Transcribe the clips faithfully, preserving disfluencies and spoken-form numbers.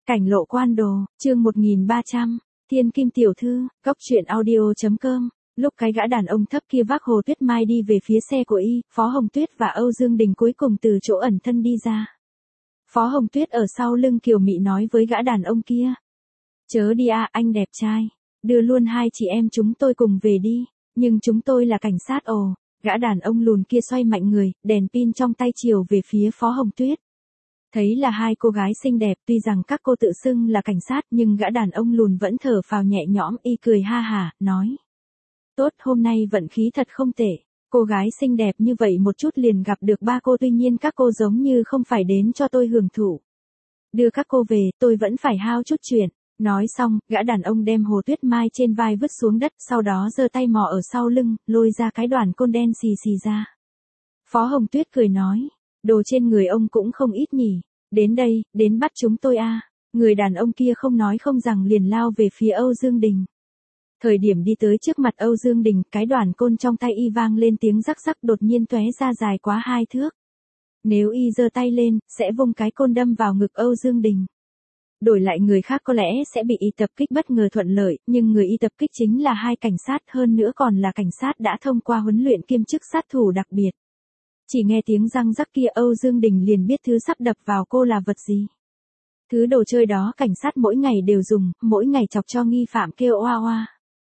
Cảnh lộ quan đồ, chương một nghìn ba trăm, Thiên Kim tiểu thư, cóc truyện audio.com. Lúc cái gã đàn ông thấp kia vác Hồ Tuyết Mai đi về phía xe của y, Phó Hồng Tuyết và Âu Dương Đình cuối cùng từ chỗ ẩn thân đi ra. Phó Hồng Tuyết ở sau lưng kiều mị nói với gã đàn ông kia. Chớ đi a, anh đẹp trai, đưa luôn hai chị em chúng tôi cùng về đi, nhưng chúng tôi là cảnh sát ồ. Gã đàn ông lùn kia xoay mạnh người, đèn pin trong tay chiều về phía Phó Hồng Tuyết. Thấy là hai cô gái xinh đẹp, tuy rằng các cô tự xưng là cảnh sát nhưng gã đàn ông lùn vẫn thở phào nhẹ nhõm, y cười ha hả, nói. Tốt, hôm nay vận khí thật không tệ, cô gái xinh đẹp như vậy một chút liền gặp được ba cô, tuy nhiên các cô giống như không phải đến cho tôi hưởng thụ. Đưa các cô về, tôi vẫn phải hao chút chuyện. Nói xong, gã đàn ông đem Hồ Tuyết Mai trên vai vứt xuống đất, sau đó giơ tay mò ở sau lưng, lôi ra cái đoàn côn đen xì xì ra. Phó Hồng Tuyết cười nói. Đồ trên người ông cũng không ít nhỉ, đến đây, đến bắt chúng tôi a. Người đàn ông kia không nói không rằng liền lao về phía Âu Dương Đình. Thời điểm đi tới trước mặt Âu Dương Đình, cái đoàn côn trong tay y vang lên tiếng rắc rắc, đột nhiên tóe ra dài quá hai thước. Nếu y giơ tay lên, sẽ vung cái côn đâm vào ngực Âu Dương Đình. Đổi lại người khác có lẽ sẽ bị y tập kích bất ngờ thuận lợi, nhưng người y tập kích chính là hai cảnh sát, hơn nữa còn là cảnh sát đã thông qua huấn luyện kiêm chức sát thủ đặc biệt. Chỉ nghe tiếng răng rắc kia Âu Dương Đình liền biết thứ sắp đập vào cô là vật gì. Thứ đồ chơi đó cảnh sát mỗi ngày đều dùng, mỗi ngày chọc cho nghi phạm kêu oa oa.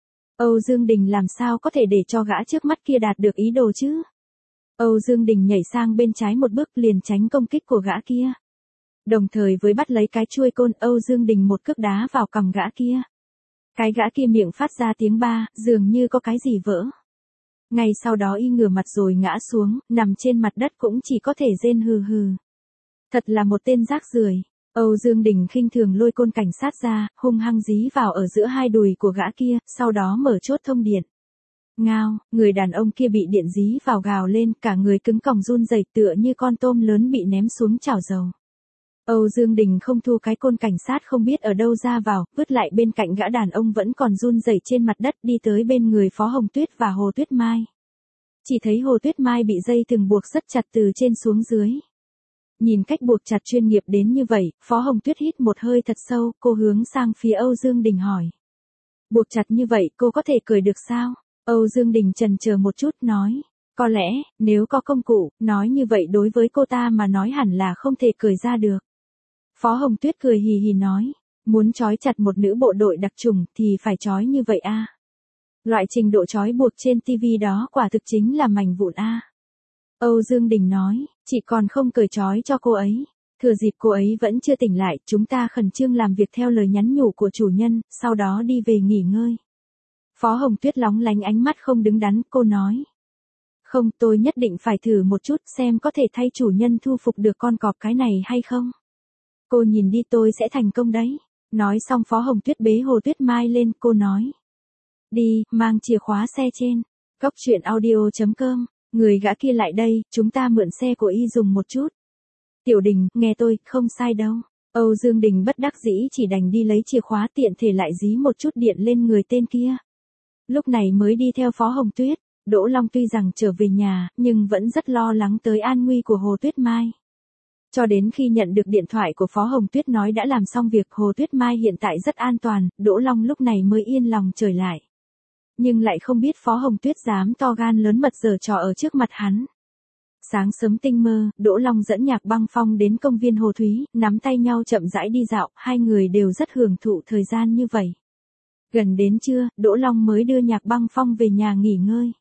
Âu Dương Đình làm sao có thể để cho gã trước mắt kia đạt được ý đồ chứ? Âu Dương Đình nhảy sang bên trái một bước liền tránh công kích của gã kia. Đồng thời với bắt lấy cái chuôi côn, Âu Dương Đình một cước đá vào cằm gã kia. Cái gã kia miệng phát ra tiếng ba, dường như có cái gì vỡ. Ngay sau đó y ngửa mặt rồi ngã xuống, nằm trên mặt đất cũng chỉ có thể rên hừ hừ. Thật là một tên rác rưởi. Âu Dương Đình khinh thường lôi côn cảnh sát ra, hung hăng dí vào ở giữa hai đùi của gã kia, sau đó mở chốt thông điện. Ngao, người đàn ông kia bị điện dí vào gào lên, cả người cứng còng run rẩy tựa như con tôm lớn bị ném xuống chảo dầu. Âu Dương Đình không thu cái côn cảnh sát không biết ở đâu ra vào, vứt lại bên cạnh gã đàn ông vẫn còn run rẩy trên mặt đất, đi tới bên người Phó Hồng Tuyết và Hồ Tuyết Mai. Chỉ thấy Hồ Tuyết Mai bị dây thừng buộc rất chặt từ trên xuống dưới. Nhìn cách buộc chặt chuyên nghiệp đến như vậy, Phó Hồng Tuyết hít một hơi thật sâu, cô hướng sang phía Âu Dương Đình hỏi. Buộc chặt như vậy cô có thể cởi được sao? Âu Dương Đình chần chờ một chút nói. Có lẽ, nếu có công cụ, nói như vậy đối với cô ta mà nói hẳn là không thể cởi ra được. Phó Hồng Tuyết cười hì hì nói, muốn trói chặt một nữ bộ đội đặc chủng thì phải trói như vậy a. Loại trình độ trói buộc trên ti vi đó quả thực chính là mảnh vụn a. Âu Dương Đình nói, chị còn không cởi trói cho cô ấy. Thừa dịp cô ấy vẫn chưa tỉnh lại, chúng ta khẩn trương làm việc theo lời nhắn nhủ của chủ nhân, sau đó đi về nghỉ ngơi. Phó Hồng Tuyết lóng lánh ánh mắt không đứng đắn, cô nói. Không, tôi nhất định phải thử một chút xem có thể thay chủ nhân thu phục được con cọp cái này hay không. Cô nhìn đi, tôi sẽ thành công đấy. Nói xong Phó Hồng Tuyết bế Hồ Tuyết Mai lên, cô nói. Đi, mang chìa khóa xe trên. Cóc truyện audio.com. Người gã kia lại đây, chúng ta mượn xe của y dùng một chút. Tiểu Đình, nghe tôi, không sai đâu. Âu Dương Đình bất đắc dĩ chỉ đành đi lấy chìa khóa, tiện thể lại dí một chút điện lên người tên kia. Lúc này mới đi theo Phó Hồng Tuyết. Đỗ Long tuy rằng trở về nhà, nhưng vẫn rất lo lắng tới an nguy của Hồ Tuyết Mai. Cho đến khi nhận được điện thoại của Phó Hồng Tuyết nói đã làm xong việc, Hồ Tuyết Mai hiện tại rất an toàn, Đỗ Long lúc này mới yên lòng trở lại. Nhưng lại không biết Phó Hồng Tuyết dám to gan lớn mật giở trò ở trước mặt hắn. Sáng sớm tinh mơ, Đỗ Long dẫn Nhạc Băng Phong đến công viên Hồ Thúy, nắm tay nhau chậm rãi đi dạo, hai người đều rất hưởng thụ thời gian như vậy. Gần đến trưa, Đỗ Long mới đưa Nhạc Băng Phong về nhà nghỉ ngơi.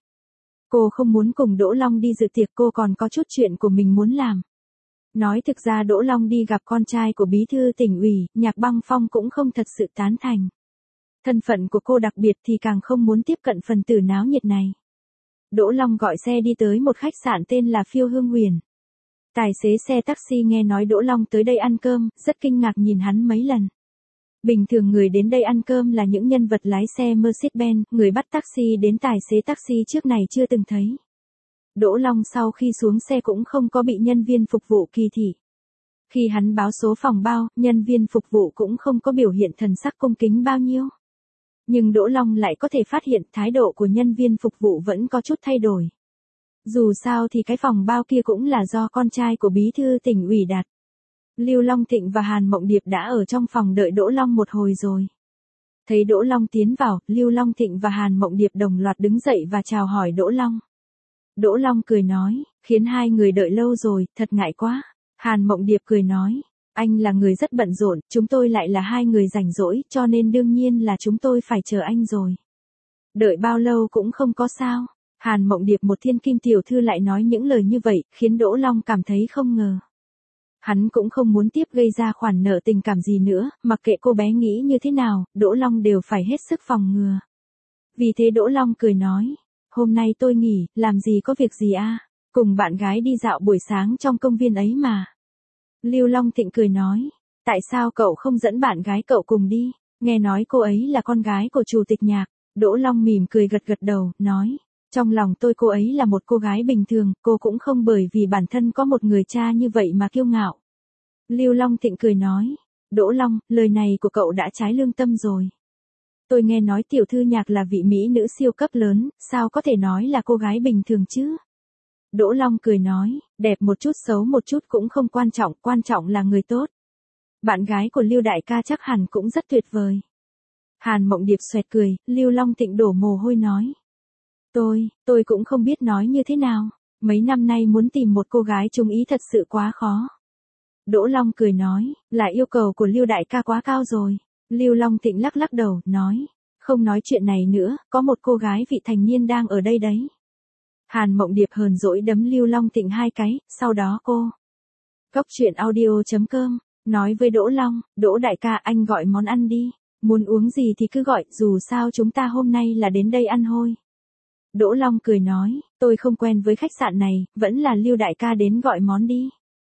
Cô không muốn cùng Đỗ Long đi dự tiệc, cô còn có chút chuyện của mình muốn làm. Nói thực ra Đỗ Long đi gặp con trai của bí thư tỉnh ủy, Nhạc Băng Phong cũng không thật sự tán thành. Thân phận của cô đặc biệt thì càng không muốn tiếp cận phần tử náo nhiệt này. Đỗ Long gọi xe đi tới một khách sạn tên là Phiêu Hương Huyền. Tài xế xe taxi nghe nói Đỗ Long tới đây ăn cơm, rất kinh ngạc nhìn hắn mấy lần. Bình thường người đến đây ăn cơm là những nhân vật lái xe Mercedes-Benz, người bắt taxi đến tài xế taxi trước này chưa từng thấy. Đỗ Long sau khi xuống xe cũng không có bị nhân viên phục vụ kỳ thị. Khi hắn báo số phòng bao, nhân viên phục vụ cũng không có biểu hiện thần sắc cung kính bao nhiêu. Nhưng Đỗ Long lại có thể phát hiện thái độ của nhân viên phục vụ vẫn có chút thay đổi. Dù sao thì cái phòng bao kia cũng là do con trai của bí thư tỉnh ủy đặt. Lưu Long Thịnh và Hàn Mộng Điệp đã ở trong phòng đợi Đỗ Long một hồi rồi. Thấy Đỗ Long tiến vào, Lưu Long Thịnh và Hàn Mộng Điệp đồng loạt đứng dậy và chào hỏi Đỗ Long. Đỗ Long cười nói, khiến hai người đợi lâu rồi, thật ngại quá. Hàn Mộng Điệp cười nói, anh là người rất bận rộn, chúng tôi lại là hai người rảnh rỗi, cho nên đương nhiên là chúng tôi phải chờ anh rồi. Đợi bao lâu cũng không có sao. Hàn Mộng Điệp một thiên kim tiểu thư lại nói những lời như vậy, khiến Đỗ Long cảm thấy không ngờ. Hắn cũng không muốn tiếp gây ra khoản nợ tình cảm gì nữa, mặc kệ cô bé nghĩ như thế nào, Đỗ Long đều phải hết sức phòng ngừa. Vì thế Đỗ Long cười nói, hôm nay tôi nghỉ, làm gì có việc gì à, cùng bạn gái đi dạo buổi sáng trong công viên ấy mà. Lưu Long Thịnh cười nói, tại sao cậu không dẫn bạn gái cậu cùng đi, nghe nói cô ấy là con gái của chủ tịch nhạc. Đỗ Long mỉm cười gật gật đầu, nói, trong lòng tôi cô ấy là một cô gái bình thường, cô cũng không bởi vì bản thân có một người cha như vậy mà kiêu ngạo. Lưu Long Thịnh cười nói, Đỗ Long, lời này của cậu đã trái lương tâm rồi. Tôi nghe nói tiểu thư nhạc là vị mỹ nữ siêu cấp lớn, sao có thể nói là cô gái bình thường chứ? Đỗ Long cười nói, đẹp một chút xấu một chút cũng không quan trọng, quan trọng là người tốt. Bạn gái của Lưu đại ca chắc hẳn cũng rất tuyệt vời. Hàn Mộng Điệp xoẹt cười, Lưu Long Thịnh đổ mồ hôi nói. Tôi, tôi cũng không biết nói như thế nào, mấy năm nay muốn tìm một cô gái trung ý thật sự quá khó. Đỗ Long cười nói, là yêu cầu của Lưu đại ca quá cao rồi. Lưu Long Thịnh lắc lắc đầu, nói, không nói chuyện này nữa, có một cô gái vị thành niên đang ở đây đấy. Hàn Mộng Điệp hờn dỗi đấm Lưu Long Thịnh hai cái, sau đó cô. Cốc truyện audio chấm com, nói với Đỗ Long, Đỗ đại ca anh gọi món ăn đi, muốn uống gì thì cứ gọi, dù sao chúng ta hôm nay là đến đây ăn thôi. Đỗ Long cười nói, tôi không quen với khách sạn này, vẫn là Lưu đại ca đến gọi món đi.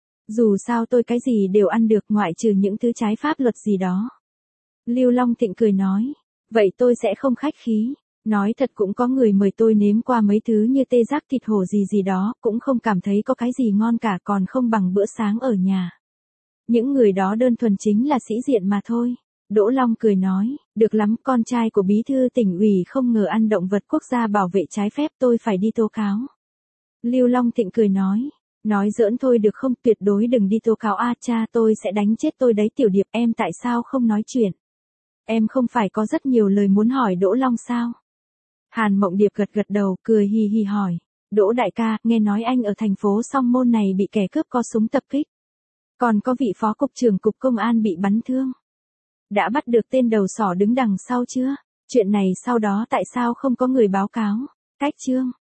Dù sao tôi cái gì đều ăn được ngoại trừ những thứ trái pháp luật gì đó. Lưu Long Thịnh cười nói, vậy tôi sẽ không khách khí. Nói thật cũng có người mời tôi nếm qua mấy thứ như tê giác thịt hổ gì gì đó, cũng không cảm thấy có cái gì ngon cả, còn không bằng bữa sáng ở nhà. Những người đó đơn thuần chính là sĩ diện mà thôi. Đỗ Long cười nói, được lắm, con trai của bí thư tỉnh ủy không ngờ ăn động vật quốc gia bảo vệ trái phép, tôi phải đi tố cáo. Lưu Long Thịnh cười nói, nói giỡn thôi được không, tuyệt đối đừng đi tố cáo a, cha tôi sẽ đánh chết tôi đấy. Tiểu Điệp, em tại sao không nói chuyện? Em không phải có rất nhiều lời muốn hỏi Đỗ Long sao? Hàn Mộng Điệp gật gật đầu, cười hì hì hỏi, Đỗ đại ca, nghe nói anh ở thành phố Song Môn này bị kẻ cướp có súng tập kích. Còn có vị phó cục trưởng cục công an bị bắn thương. Đã bắt được tên đầu sỏ đứng đằng sau chưa? Chuyện này sau đó tại sao không có người báo cáo? Cách chương